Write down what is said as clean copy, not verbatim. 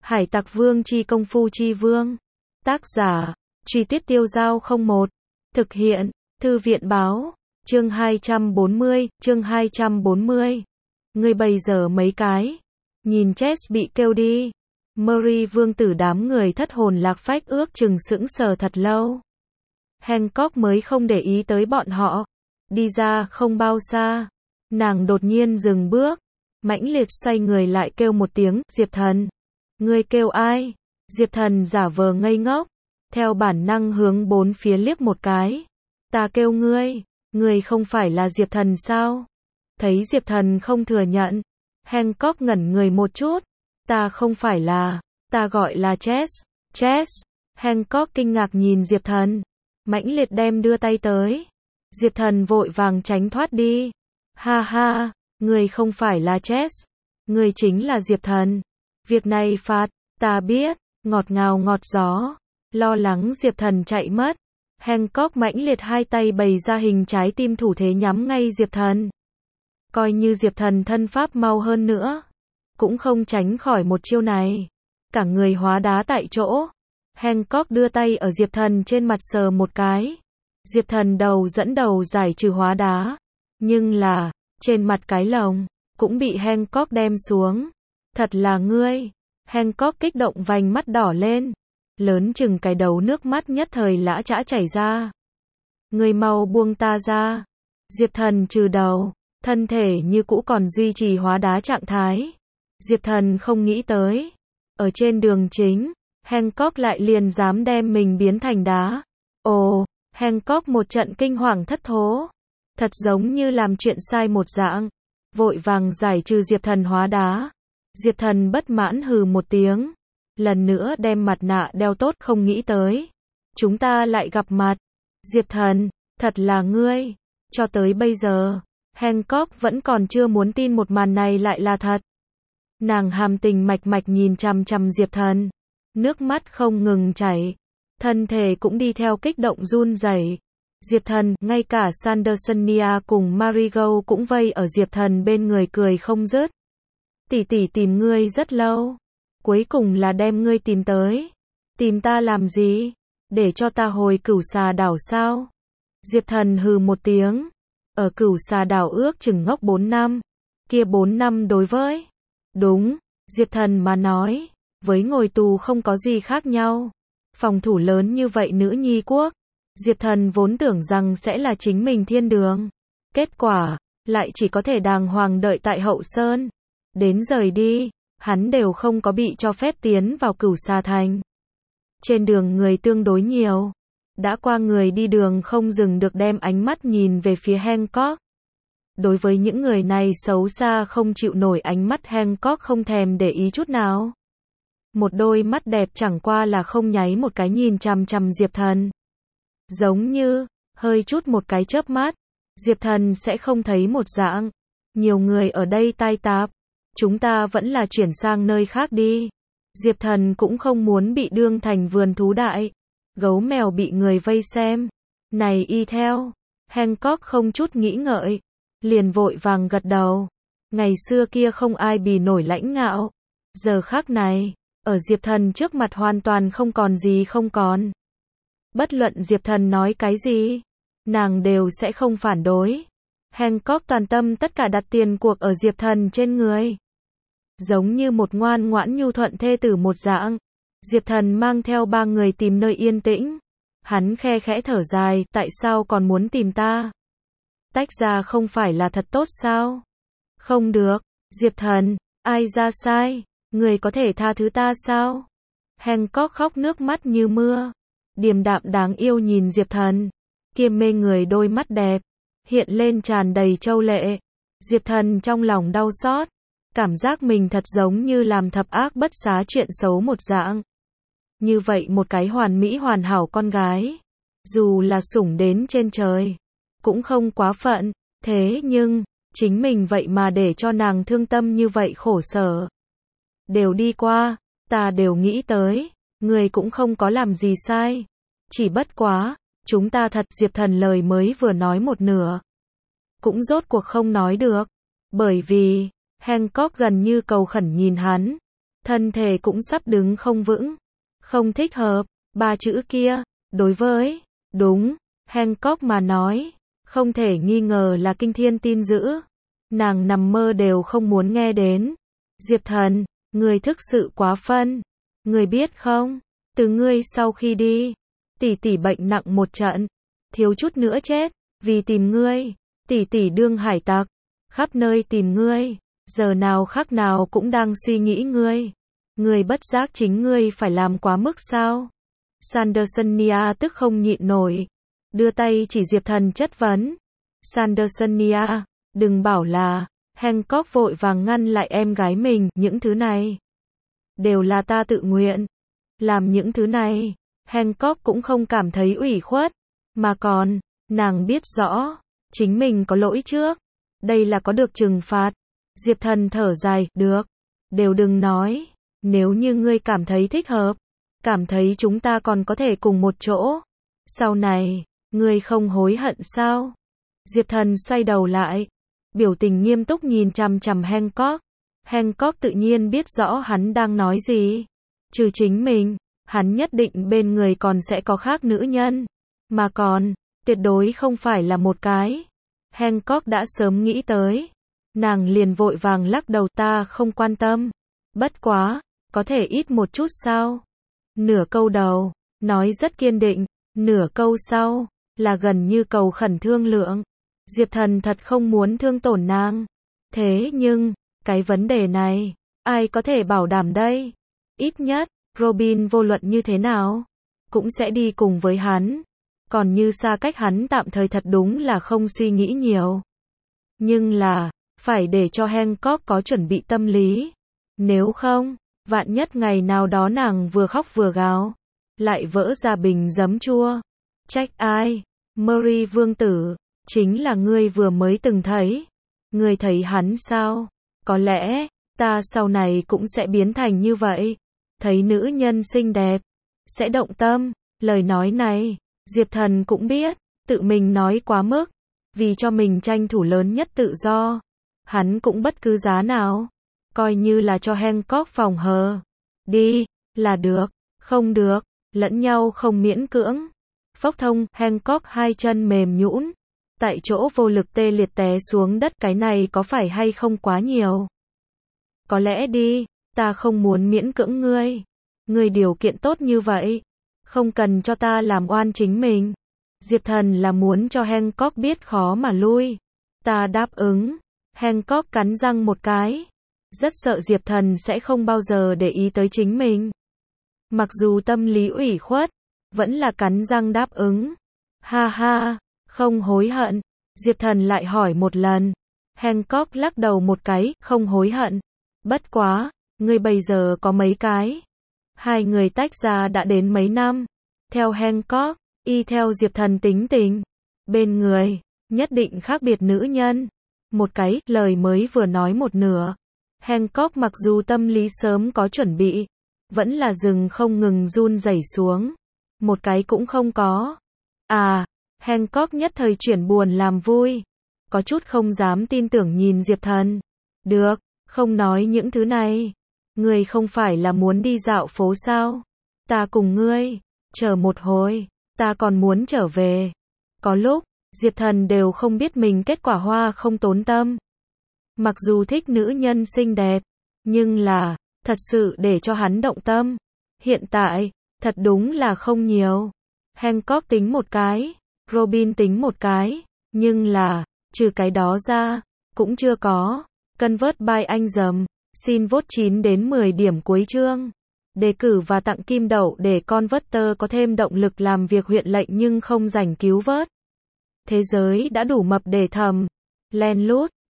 Hải Tặc Vương chi công phu chi vương. Tác giả, Truy Tuyết Tiêu Dao 01. Thực hiện, Thư viện báo. Chương 240. Ngươi bây giờ mấy cái. Nhìn Chess bị kêu đi. Murray vương tử đám người thất hồn lạc phách ước chừng sững sờ thật lâu. Hancock mới không để ý tới bọn họ. Đi ra không bao xa. Nàng đột nhiên dừng bước. Mãnh liệt xoay người lại kêu một tiếng, Diệp Thần. Ngươi kêu ai? Diệp Thần giả vờ ngây ngốc. Theo bản năng hướng bốn phía liếc một cái. Ta kêu ngươi. Ngươi không phải là Diệp Thần sao? Thấy Diệp Thần không thừa nhận. Hancock ngẩn người một chút. Ta không phải là. Ta gọi là Chess. Chess. Hancock kinh ngạc nhìn Diệp Thần. Mãnh liệt đem đưa tay tới. Diệp Thần vội vàng tránh thoát đi. Ha ha, ngươi không phải là Chess. Ngươi chính là Diệp Thần. Việc này phạt, ta biết, ngọt ngào ngọt gió. Lo lắng Diệp Thần chạy mất. Hancock mãnh liệt hai tay bày ra hình trái tim thủ thế nhắm ngay Diệp Thần. Coi như Diệp Thần thân pháp mau hơn nữa, cũng không tránh khỏi một chiêu này. Cả người hóa đá tại chỗ. Hancock đưa tay ở Diệp Thần trên mặt sờ một cái. Diệp Thần dẫn đầu giải trừ hóa đá. Nhưng là, trên mặt cái lồng, cũng bị Hancock đem xuống. Thật là ngươi. Hancock kích động vành mắt đỏ lên. Lớn chừng cái đầu nước mắt nhất thời lã chã chảy ra. Ngươi mau buông ta ra. Diệp Thần trừ đầu. Thân thể như cũ còn duy trì hóa đá trạng thái. Diệp Thần không nghĩ tới. Ở trên đường chính, Hancock lại liền dám đem mình biến thành đá. Ồ, Hancock một trận kinh hoàng thất thố. Thật giống như làm chuyện sai một dạng. Vội vàng giải trừ Diệp Thần hóa đá. Diệp Thần bất mãn hừ một tiếng. Lần nữa đem mặt nạ đeo tốt, không nghĩ tới. Chúng ta lại gặp mặt. Diệp Thần, thật là ngươi. Cho tới bây giờ, Hancock vẫn còn chưa muốn tin một màn này lại là thật. Nàng hàm tình mạch mạch nhìn chằm chằm Diệp Thần. Nước mắt không ngừng chảy. Thân thể cũng đi theo kích động run rẩy. Diệp Thần, ngay cả Sandersonia cùng Marigold cũng vây ở Diệp Thần bên người cười không dứt. Tỷ tỷ tìm ngươi rất lâu. Cuối cùng là đem ngươi tìm tới. Tìm ta làm gì? Để cho ta hồi Cửu Xà đảo sao? Diệp Thần hừ một tiếng. Ở Cửu Xà đảo ước chừng ngốc 4 năm. Kia 4 năm đối với. Đúng, Diệp Thần mà nói. Với ngồi tù không có gì khác nhau. Phòng thủ lớn như vậy nữ nhi quốc. Diệp Thần vốn tưởng rằng sẽ là chính mình thiên đường. Kết quả, lại chỉ có thể đàng hoàng đợi tại Hậu Sơn. Đến rời đi, hắn đều không có bị cho phép tiến vào Cửu Xà thành. Trên đường người tương đối nhiều. Đã qua người đi đường không dừng được đem ánh mắt nhìn về phía Hancock. Đối với những người này xấu xa không chịu nổi ánh mắt, Hancock không thèm để ý chút nào. Một đôi mắt đẹp chẳng qua là không nháy một cái nhìn chằm chằm Diệp Thần. Giống như, hơi chút một cái chớp mắt, Diệp Thần sẽ không thấy một dạng. Nhiều người ở đây tai tạp. Chúng ta vẫn là chuyển sang nơi khác đi. Diệp Thần cũng không muốn bị đương thành vườn thú đại. Gấu mèo bị người vây xem. Này y theo. Hancock không chút nghĩ ngợi. Liền vội vàng gật đầu. Ngày xưa kia không ai bì nổi lãnh ngạo. Giờ khác này, ở Diệp Thần trước mặt hoàn toàn không còn gì không còn. Bất luận Diệp Thần nói cái gì, nàng đều sẽ không phản đối. Hancock toàn tâm tất cả đặt tiền cuộc ở Diệp Thần trên người. Giống như một ngoan ngoãn nhu thuận thê tử một dạng. Diệp Thần mang theo 3 người tìm nơi yên tĩnh. Hắn khe khẽ thở dài, tại sao còn muốn tìm ta? Tách ra không phải là thật tốt sao? Không được, Diệp Thần, ai ra sai? Người có thể tha thứ ta sao? Hancock khóc nước mắt như mưa. Điềm đạm đáng yêu nhìn Diệp Thần. Kia mê người đôi mắt đẹp. Hiện lên tràn đầy trâu lệ. Diệp Thần trong lòng đau xót. Cảm giác mình thật giống như làm thập ác bất xá chuyện xấu một dạng. Như vậy một cái hoàn mỹ hoàn hảo con gái. Dù là sủng đến trên trời. Cũng không quá phận. Thế nhưng, chính mình vậy mà để cho nàng thương tâm như vậy khổ sở. Đều đi qua, ta đều nghĩ tới. Người cũng không có làm gì sai. Chỉ bất quá, chúng ta thật. Diệp Thần lời mới vừa nói một nửa. Cũng rốt cuộc không nói được. Bởi vì, Hancock gần như cầu khẩn nhìn hắn. thân thể cũng sắp đứng không vững. Không thích hợp, ba chữ kia, đối với, đúng, Hancock mà nói, không thể nghi ngờ là kinh thiên tin dữ. Nàng nằm mơ đều không muốn nghe đến. Diệp Thần, người thực sự quá phân. Người biết không, từ ngươi sau khi đi, tỷ tỷ bệnh nặng một trận, thiếu chút nữa chết, vì tìm ngươi, tỷ tỷ đương hải tặc, khắp nơi tìm ngươi, giờ nào khắc nào cũng đang suy nghĩ ngươi. Ngươi bất giác chính ngươi phải làm quá mức sao? Sandersonia tức không nhịn nổi, đưa tay chỉ Diệp Thần chất vấn. Sandersonia, đừng bảo là, Hancock vội vàng ngăn lại em gái mình, những thứ này đều là ta tự nguyện. Làm những thứ này, Hancock cũng không cảm thấy ủy khuất, mà còn, nàng biết rõ, chính mình có lỗi trước, đây là có được trừng phạt. Diệp Thần thở dài, được, đều đừng nói, nếu như ngươi cảm thấy thích hợp, cảm thấy chúng ta còn có thể cùng một chỗ, sau này, ngươi không hối hận sao? Diệp Thần xoay đầu lại, biểu tình nghiêm túc nhìn chằm chằm Hancock. Hancock tự nhiên biết rõ hắn đang nói gì. Trừ chính mình, hắn nhất định bên người còn sẽ có khác nữ nhân. Mà còn, tuyệt đối không phải là một cái. Hancock đã sớm nghĩ tới. Nàng liền vội vàng lắc đầu, ta không quan tâm. Bất quá, có thể ít một chút sao? Nửa câu đầu, nói rất kiên định. Nửa câu sau, là gần như cầu khẩn thương lượng. Diệp Thần thật không muốn thương tổn nàng. Thế nhưng, cái vấn đề này, ai có thể bảo đảm đây? Ít nhất, Robin vô luận như thế nào, cũng sẽ đi cùng với hắn. Còn như xa cách hắn tạm thời thật đúng là không suy nghĩ nhiều. Nhưng là, phải để cho Hancock có chuẩn bị tâm lý. Nếu không, vạn nhất ngày nào đó nàng vừa khóc vừa gào, lại vỡ ra bình giấm chua. Trách ai? Murray vương tử, chính là ngươi vừa mới từng thấy. Ngươi thấy hắn sao? Có lẽ, ta sau này cũng sẽ biến thành như vậy. Thấy nữ nhân xinh đẹp, sẽ động tâm. Lời nói này, Diệp Thần cũng biết, tự mình nói quá mức. Vì cho mình tranh thủ lớn nhất tự do. Hắn cũng bất cứ giá nào. Coi như là cho Hancock phòng hờ. Đi, là được, không được, lẫn nhau không miễn cưỡng. Phốc thông, Hancock hai chân mềm nhũn, tại chỗ vô lực tê liệt té xuống đất, cái này có phải hay không quá nhiều? Có lẽ đi, ta không muốn miễn cưỡng ngươi. Ngươi điều kiện tốt như vậy, không cần cho ta làm oan chính mình. Diệp Thần là muốn cho Hancock biết khó mà lui. Ta đáp ứng. Hancock cắn răng một cái. Rất sợ Diệp Thần sẽ không bao giờ để ý tới chính mình. Mặc dù tâm lý ủy khuất, vẫn là cắn răng đáp ứng. Ha ha, không hối hận. Diệp Thần lại hỏi một lần. Hancock lắc đầu một cái, không hối hận. Bất quá, ngươi bây giờ có mấy cái? Hai người tách ra đã đến mấy năm. Theo Hancock, y theo Diệp Thần tính tình, bên người, nhất định khác biệt nữ nhân. Một cái, lời mới vừa nói một nửa. Hancock mặc dù tâm lý sớm có chuẩn bị, vẫn là rừng không ngừng run rẩy xuống. Một cái cũng không có. À, Hancock nhất thời chuyển buồn làm vui. Có chút không dám tin tưởng nhìn Diệp Thần. Được, không nói những thứ này. Ngươi không phải là muốn đi dạo phố sao? Ta cùng ngươi, chờ một hồi, ta còn muốn trở về. Có lúc, Diệp Thần đều không biết mình kết quả hoa không tốn tâm. Mặc dù thích nữ nhân xinh đẹp, nhưng là, thật sự để cho hắn động tâm. Hiện tại, thật đúng là không nhiều. Hancock tính một cái, Robin tính một cái, nhưng là, trừ cái đó ra, cũng chưa có. Convert by anh dầm, xin vote 9 đến 10 điểm cuối chương. Đề cử và tặng kim đậu để Converter có thêm động lực làm việc huyện lệnh nhưng không rảnh cứu vớt. Thế giới đã đủ mập để thầm. Len lút.